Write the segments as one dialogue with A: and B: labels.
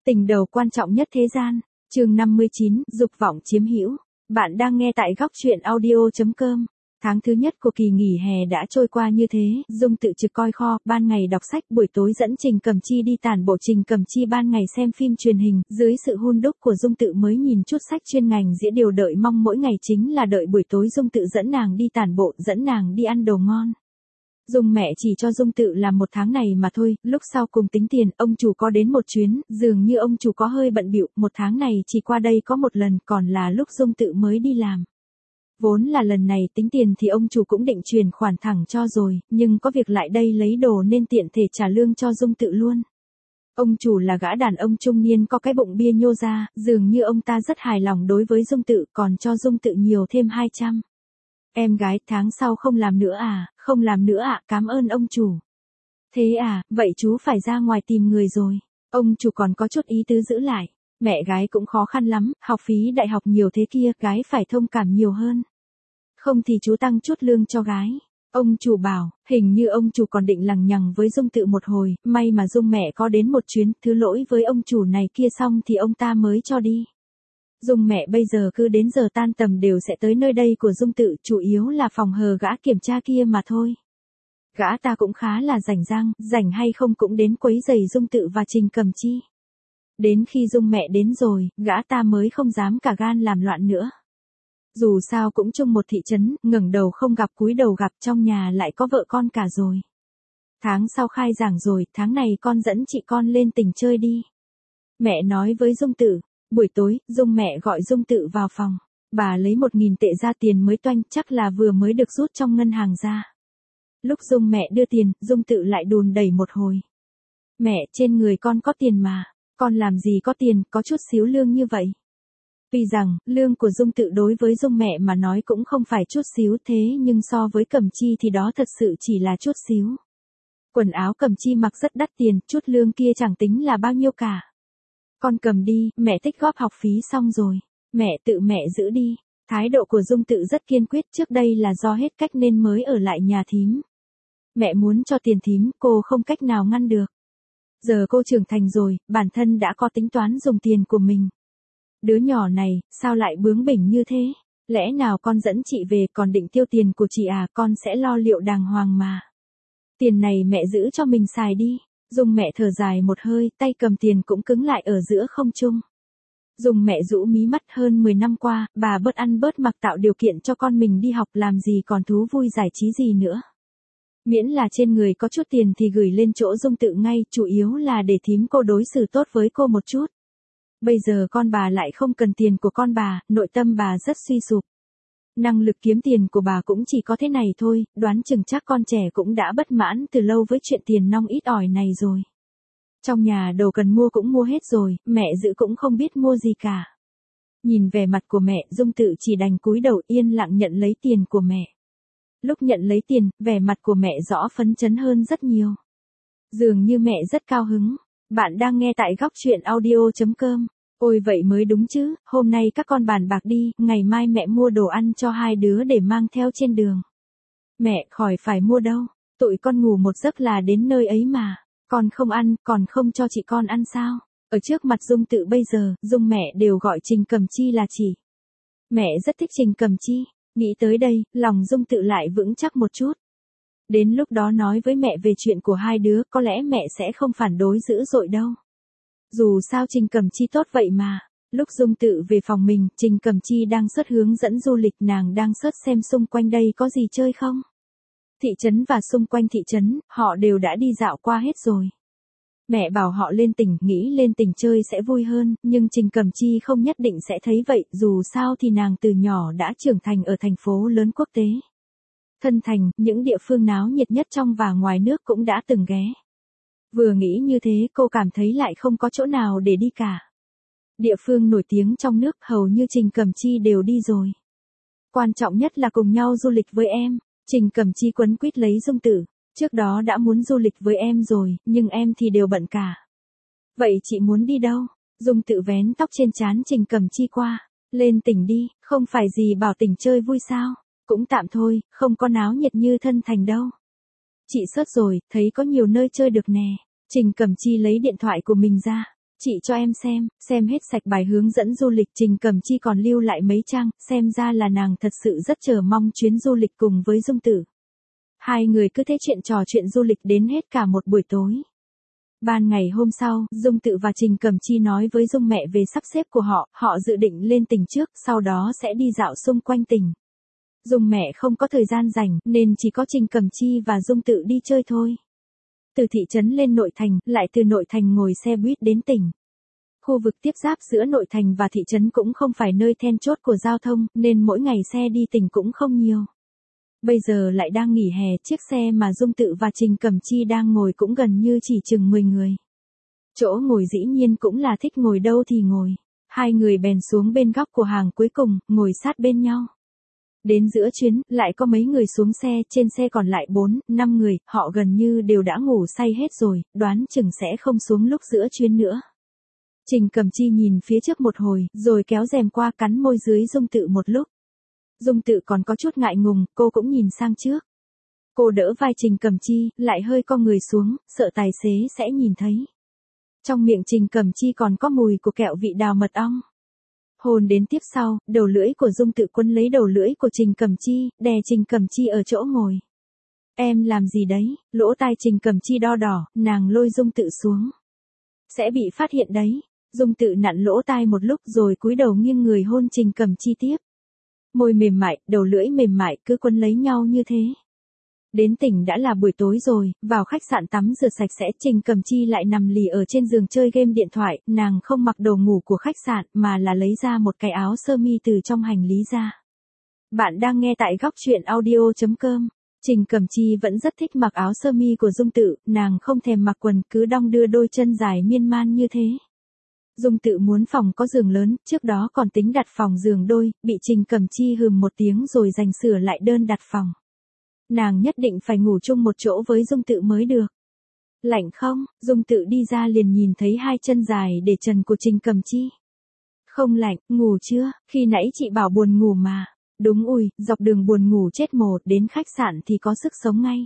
A: Tình đầu quan trọng nhất thế gian, chương 59, dục vọng chiếm hữu. Bạn đang nghe tại góc truyện audio.com. Tháng thứ nhất của kỳ nghỉ hè đã trôi qua như thế, Dung tự trực coi kho, ban ngày đọc sách, buổi tối dẫn Trình Cẩm Chi đi tản bộ. Trình Cẩm Chi ban ngày xem phim truyền hình, dưới sự hun đúc của Dung tự mới nhìn chút sách chuyên ngành dĩa. Điều đợi mong mỗi ngày chính là đợi buổi tối Dung tự dẫn nàng đi tản bộ, dẫn nàng đi ăn đồ ngon. Dung mẹ chỉ cho Dung tự làm 1 tháng này mà thôi, lúc sau cùng tính tiền, ông chủ có đến một chuyến, dường như ông chủ có hơi bận bịu, 1 tháng này chỉ qua đây có 1 lần, còn là lúc Dung tự mới đi làm. Vốn là lần này tính tiền thì ông chủ cũng định chuyển khoản thẳng cho rồi, nhưng có việc lại đây lấy đồ nên tiện thể trả lương cho Dung tự luôn. Ông chủ là gã đàn ông trung niên có cái bụng bia nhô ra, dường như ông ta rất hài lòng đối với Dung tự, còn cho Dung tự nhiều thêm 200. Em gái, tháng sau không làm nữa à? Không làm nữa ạ, cảm ơn ông chủ. Thế à, vậy chú phải ra ngoài tìm người rồi. Ông chủ còn có chút ý tứ giữ lại. Mẹ gái cũng khó khăn lắm, học phí đại học nhiều thế kia, gái phải thông cảm nhiều hơn. Không thì chú tăng chút lương cho gái. Ông chủ bảo, hình như ông chủ còn định lằng nhằng với Dung tự một hồi, may mà Dung mẹ có đến một chuyến, thứ lỗi với ông chủ này kia xong thì ông ta mới cho đi. Dung mẹ bây giờ cứ đến giờ tan tầm đều sẽ tới nơi đây của Dung tự, chủ yếu là phòng hờ gã kiểm tra kia mà thôi. Gã ta cũng khá là rảnh rang, rảnh hay không cũng đến quấy rầy Dung tự và Trình Cẩm Chi. Đến khi Dung mẹ đến rồi, gã ta mới không dám cả gan làm loạn nữa. Dù sao cũng chung một thị trấn, ngẩng đầu không gặp cúi đầu gặp, trong nhà lại có vợ con cả rồi. Tháng sau khai giảng rồi, tháng này con dẫn chị con lên tỉnh chơi đi. Mẹ nói với Dung tự. Buổi tối, Dung mẹ gọi Dung tự vào phòng. Bà lấy 1.000 tệ ra, tiền mới toanh, chắc là vừa mới được rút trong ngân hàng ra. Lúc Dung mẹ đưa tiền, Dung tự lại đùn đẩy một hồi. Mẹ, trên người con có tiền mà. Con làm gì có tiền, có chút xíu lương như vậy. Tuy rằng, lương của Dung tự đối với Dung mẹ mà nói cũng không phải chút xíu, thế nhưng so với Cẩm Chi thì đó thật sự chỉ là chút xíu. Quần áo Cẩm Chi mặc rất đắt tiền, chút lương kia chẳng tính là bao nhiêu cả. Con cầm đi, mẹ tích góp học phí xong rồi. Mẹ tự mẹ giữ đi. Thái độ của Dung tự rất kiên quyết, trước đây là do hết cách nên mới ở lại nhà thím. Mẹ muốn cho tiền thím, cô không cách nào ngăn được. Giờ cô trưởng thành rồi, bản thân đã có tính toán dùng tiền của mình. Đứa nhỏ này, sao lại bướng bỉnh như thế? Lẽ nào con dẫn chị về còn định tiêu tiền của chị à? Con sẽ lo liệu đàng hoàng mà. Tiền này mẹ giữ cho mình xài đi. Dung mẹ thở dài một hơi, tay cầm tiền cũng cứng lại ở giữa không trung. Dung mẹ rũ mí mắt, hơn 10 năm qua, bà bớt ăn bớt mặc tạo điều kiện cho con mình đi học, làm gì còn thú vui giải trí gì nữa. Miễn là trên người có chút tiền thì gửi lên chỗ Dung tự ngay, chủ yếu là để thím cô đối xử tốt với cô một chút. Bây giờ con bà lại không cần tiền của con bà, nội tâm bà rất suy sụp. Năng lực kiếm tiền của bà cũng chỉ có thế này thôi, đoán chừng chắc con trẻ cũng đã bất mãn từ lâu với chuyện tiền nong ít ỏi này rồi. Trong nhà đồ cần mua cũng mua hết rồi, mẹ giữ cũng không biết mua gì cả. Nhìn vẻ mặt của mẹ, Dung tự chỉ đành cúi đầu yên lặng nhận lấy tiền của mẹ. Lúc nhận lấy tiền, vẻ mặt của mẹ rõ phấn chấn hơn rất nhiều. Dường như mẹ rất cao hứng. Bạn đang nghe tại góc truyện audio.com. Ôi vậy mới đúng chứ, hôm nay các con bàn bạc đi, ngày mai mẹ mua đồ ăn cho 2 đứa để mang theo trên đường. Mẹ, khỏi phải mua đâu, tụi con ngủ một giấc là đến nơi ấy mà. Con không ăn, còn không cho chị con ăn sao? Ở trước mặt Dung tự bây giờ, Dung mẹ đều gọi Trình Cẩm Chi là chị. Mẹ rất thích Trình Cẩm Chi, nghĩ tới đây, lòng Dung tự lại vững chắc một chút. Đến lúc đó nói với mẹ về chuyện của 2 đứa, có lẽ mẹ sẽ không phản đối dữ dội đâu. Dù sao Trình Cẩm Chi tốt vậy mà. Lúc Dung tự về phòng mình, Trình Cẩm Chi đang search hướng dẫn du lịch, nàng đang search xem xung quanh đây có gì chơi không. Thị trấn và xung quanh thị trấn, họ đều đã đi dạo qua hết rồi. Mẹ bảo họ lên tỉnh, nghĩ lên tỉnh chơi sẽ vui hơn, nhưng Trình Cẩm Chi không nhất định sẽ thấy vậy, dù sao thì nàng từ nhỏ đã trưởng thành ở thành phố lớn quốc tế. Thân Thành, những địa phương náo nhiệt nhất trong và ngoài nước cũng đã từng ghé. Vừa nghĩ như thế cô cảm thấy lại không có chỗ nào để đi cả. Địa phương nổi tiếng trong nước hầu như Trình Cẩm Chi đều đi rồi. Quan trọng nhất là cùng nhau du lịch với em. Trình Cẩm Chi quấn quýt lấy Dung tự. Trước đó đã muốn du lịch với em rồi, nhưng em thì đều bận cả. Vậy chị muốn đi đâu? Dung tự vén tóc trên trán Trình Cẩm Chi qua. Lên tỉnh đi, không phải gì bảo tỉnh chơi vui sao? Cũng tạm thôi, không có náo nhiệt như Thân Thành đâu. Chị search rồi, thấy có nhiều nơi chơi được nè. Trình Cẩm Chi lấy điện thoại của mình ra. Chị cho em xem hết sạch bài hướng dẫn du lịch Trình Cẩm Chi còn lưu lại mấy trang, xem ra là nàng thật sự rất chờ mong chuyến du lịch cùng với Dung Tử. Hai người cứ thế chuyện trò chuyện du lịch đến hết cả một buổi tối. Ban ngày hôm sau, Dung Tự và Trình Cẩm Chi nói với Dung mẹ về sắp xếp của họ dự định lên tỉnh trước, sau đó sẽ đi dạo xung quanh tỉnh. Dung mẹ không có thời gian rảnh, nên chỉ có Trình Cẩm Chi và Dung Tự đi chơi thôi. Từ thị trấn lên nội thành, lại từ nội thành ngồi xe buýt đến tỉnh. Khu vực tiếp giáp giữa nội thành và thị trấn cũng không phải nơi then chốt của giao thông, nên mỗi ngày xe đi tỉnh cũng không nhiều. Bây giờ lại đang nghỉ hè, chiếc xe mà Dung Tự và Trình Cẩm Chi đang ngồi cũng gần như chỉ chừng 10 người. Chỗ ngồi dĩ nhiên cũng là thích ngồi đâu thì ngồi. Hai người bèn xuống bên góc của hàng cuối cùng, ngồi sát bên nhau. Đến giữa chuyến, lại có mấy người xuống xe, trên xe còn lại 4, 5 người, họ gần như đều đã ngủ say hết rồi, đoán chừng sẽ không xuống lúc giữa chuyến nữa. Trình Cẩm Chi nhìn phía trước một hồi, rồi kéo rèm qua cắn môi dưới Dung Tự một lúc. Dung Tự còn có chút ngại ngùng, cô cũng nhìn sang trước. Cô đỡ vai Trình Cẩm Chi, lại hơi co người xuống, sợ tài xế sẽ nhìn thấy. Trong miệng Trình Cẩm Chi còn có mùi của kẹo vị đào mật ong. Hôn đến tiếp sau, đầu lưỡi của Dung Tự quấn lấy đầu lưỡi của Trình Cẩm Chi, đè Trình Cẩm Chi ở chỗ ngồi. Em làm gì đấy? Lỗ tai Trình Cẩm Chi đo đỏ, nàng lôi Dung Tự xuống. Sẽ bị phát hiện đấy. Dung Tự nặn lỗ tai một lúc rồi cúi đầu nghiêng người hôn Trình Cẩm Chi tiếp. Môi mềm mại, đầu lưỡi mềm mại cứ quấn lấy nhau như thế. Đến tỉnh đã là buổi tối rồi, vào khách sạn tắm rửa sạch sẽ, Trình Cẩm Chi lại nằm lì ở trên giường chơi game điện thoại, nàng không mặc đồ ngủ của khách sạn mà là lấy ra một cái áo sơ mi từ trong hành lý ra. Bạn đang nghe tại góc truyện audio.com. Trình Cẩm Chi vẫn rất thích mặc áo sơ mi của Dung Tự, nàng không thèm mặc quần, cứ đong đưa đôi chân dài miên man như thế. Dung Tự muốn phòng có giường lớn, trước đó còn tính đặt phòng giường đôi, bị Trình Cẩm Chi hừm một tiếng rồi giành sửa lại đơn đặt phòng. Nàng nhất định phải ngủ chung một chỗ với Dung Tự mới được. Lạnh không? Dung Tự đi ra liền nhìn thấy hai chân dài để trần của Trình Cẩm Chi. Không lạnh, ngủ chưa? Khi nãy chị bảo buồn ngủ mà. Đúng ui, dọc đường buồn ngủ chết mồ, đến khách sạn thì có sức sống ngay.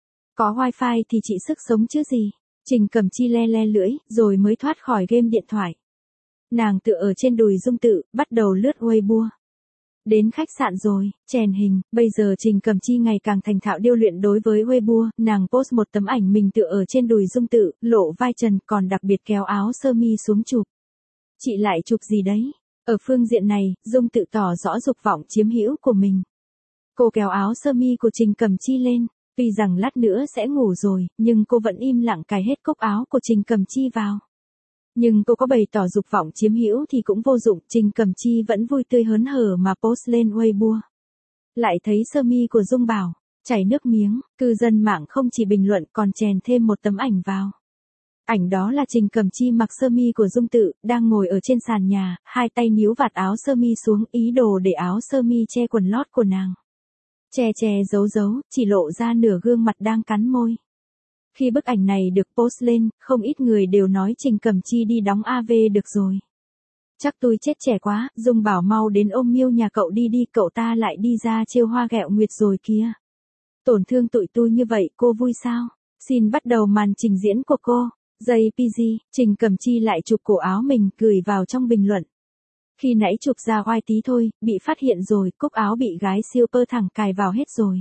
A: Có wifi thì chị sức sống chứ gì? Trình Cẩm Chi le le lưỡi, rồi mới thoát khỏi game điện thoại. Nàng tựa ở trên đùi Dung Tự, bắt đầu lướt Weibo. Đến khách sạn rồi, chèn hình, bây giờ Trình Cẩm Chi ngày càng thành thạo điêu luyện đối với Weibo, nàng post một tấm ảnh mình tựa ở trên đùi Dung Tự, lộ vai trần, còn đặc biệt kéo áo sơ mi xuống chụp. Chị lại chụp gì đấy? Ở phương diện này, Dung Tự tỏ rõ dục vọng chiếm hữu của mình. Cô kéo áo sơ mi của Trình Cẩm Chi lên, tuy rằng lát nữa sẽ ngủ rồi, nhưng cô vẫn im lặng cài hết cúc áo của Trình Cẩm Chi vào. Nhưng cô có bày tỏ dục vọng chiếm hữu thì cũng vô dụng, Trình Cẩm Chi vẫn vui tươi hớn hở mà post lên Weibo. Lại thấy sơ mi của Dung Bảo, chảy nước miếng, cư dân mạng không chỉ bình luận còn chèn thêm một tấm ảnh vào. Ảnh đó là Trình Cẩm Chi mặc sơ mi của Dung Tự, đang ngồi ở trên sàn nhà, hai tay níu vạt áo sơ mi xuống, ý đồ để áo sơ mi che quần lót của nàng. Che giấu, chỉ lộ ra nửa gương mặt đang cắn môi. Khi bức ảnh này được post lên, không ít người đều nói Trình Cẩm Chi đi đóng AV được rồi. Chắc tôi chết trẻ quá, Dung Bảo mau đến ôm Miêu nhà cậu đi, cậu ta lại đi ra trêu hoa ghẹo nguyệt rồi kìa. Tổn thương tụi tôi như vậy, cô vui sao? Xin bắt đầu màn trình diễn của cô. JPG, Trình Cẩm Chi lại chụp cổ áo mình, gửi vào trong bình luận. Khi nãy chụp ra oai tí thôi, bị phát hiện rồi, cúc áo bị gái super thẳng cài vào hết rồi.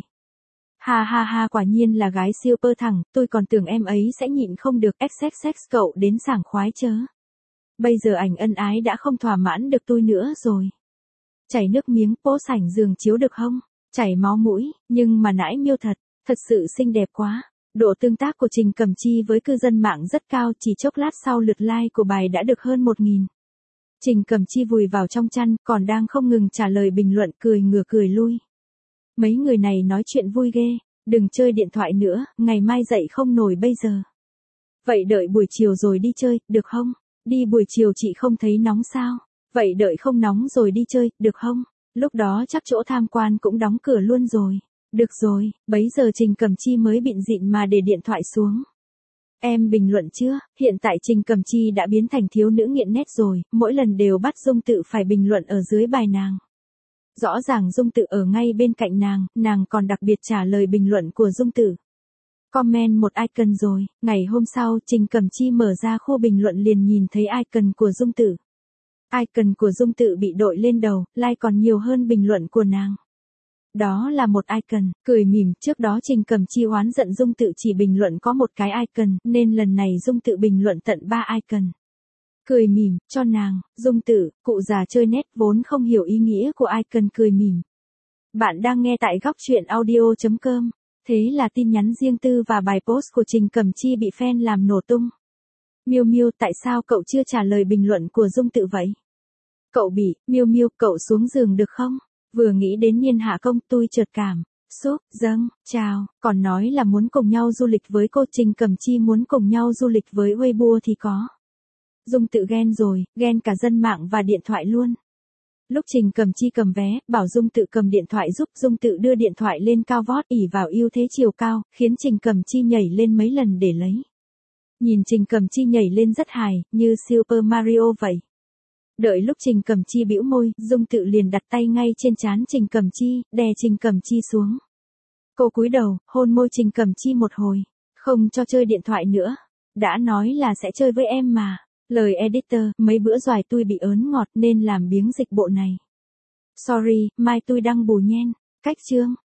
A: Ha, quả nhiên là gái super thẳng, tôi còn tưởng em ấy sẽ nhịn không được, xxx cậu đến sảng khoái chớ. Bây giờ ảnh ân ái đã không thỏa mãn được tôi nữa rồi. Chảy nước miếng, post ảnh giường chiếu được không? Chảy máu mũi, nhưng mà nãi Miêu thật sự xinh đẹp quá. Độ tương tác của Trình Cẩm Chi với cư dân mạng rất cao, chỉ chốc lát sau lượt like của bài đã được hơn 1.000. Trình Cẩm Chi vùi vào trong chăn, còn đang không ngừng trả lời bình luận, cười ngửa cười lui. Mấy người này nói chuyện vui ghê, đừng chơi điện thoại nữa, ngày mai dậy không nổi bây giờ. Vậy đợi buổi chiều rồi đi chơi, được không? Đi buổi chiều chị không thấy nóng sao? Vậy đợi không nóng rồi đi chơi, được không? Lúc đó chắc chỗ tham quan cũng đóng cửa luôn rồi. Được rồi, bấy giờ Trình Cẩm Chi mới bịn dịn mà để điện thoại xuống. Em bình luận chưa? Hiện tại Trình Cẩm Chi đã biến thành thiếu nữ nghiện nét rồi, mỗi lần đều bắt Dung Tự phải bình luận ở dưới bài nàng. Rõ ràng Dung Tự ở ngay bên cạnh nàng còn đặc biệt trả lời bình luận của Dung Tự. Comment một icon rồi, ngày hôm sau Trình Cẩm Chi mở ra khu bình luận liền nhìn thấy icon của Dung Tự. Icon của Dung Tự bị đội lên đầu, like còn nhiều hơn bình luận của nàng. Đó là một icon, cười mỉm, trước đó Trình Cẩm Chi oán giận Dung Tự chỉ bình luận có một cái icon, nên lần này Dung Tự bình luận tận 3 icon. Cười mỉm, cho nàng, Dung Tự, cụ già chơi nét vốn không hiểu ý nghĩa của icon cười mỉm. Bạn đang nghe tại góc truyện audio.com. Thế là tin nhắn riêng tư và bài post của Trình Cẩm Chi bị fan làm nổ tung. Miu Miu, tại sao cậu chưa trả lời bình luận của Dung Tự vậy? Cậu bị, Miu Miu, cậu xuống giường được không? Vừa nghĩ đến Niên Hạ Công tôi chợt cảm xúc, chào, còn nói là muốn cùng nhau du lịch với cô. Trình Cẩm Chi muốn cùng nhau du lịch với Weibo thì có. Dung Tự ghen rồi, ghen cả dân mạng và điện thoại luôn. Lúc Trình Cẩm Chi cầm vé, bảo Dung Tự cầm điện thoại giúp, Dung Tự đưa điện thoại lên cao vót ỉ vào ưu thế chiều cao, khiến Trình Cẩm Chi nhảy lên mấy lần để lấy. Nhìn Trình Cẩm Chi nhảy lên rất hài, như Super Mario vậy. Đợi lúc Trình Cẩm Chi bĩu môi, Dung Tự liền đặt tay ngay trên trán Trình Cẩm Chi, đè Trình Cẩm Chi xuống. Cô cúi đầu, hôn môi Trình Cẩm Chi một hồi. Không cho chơi điện thoại nữa. Đã nói là sẽ chơi với em mà. Lời editor, mấy bữa doài tôi bị ớn ngọt nên làm biếng dịch bộ này. Sorry, mai tôi đăng bù nhen. Cách chương.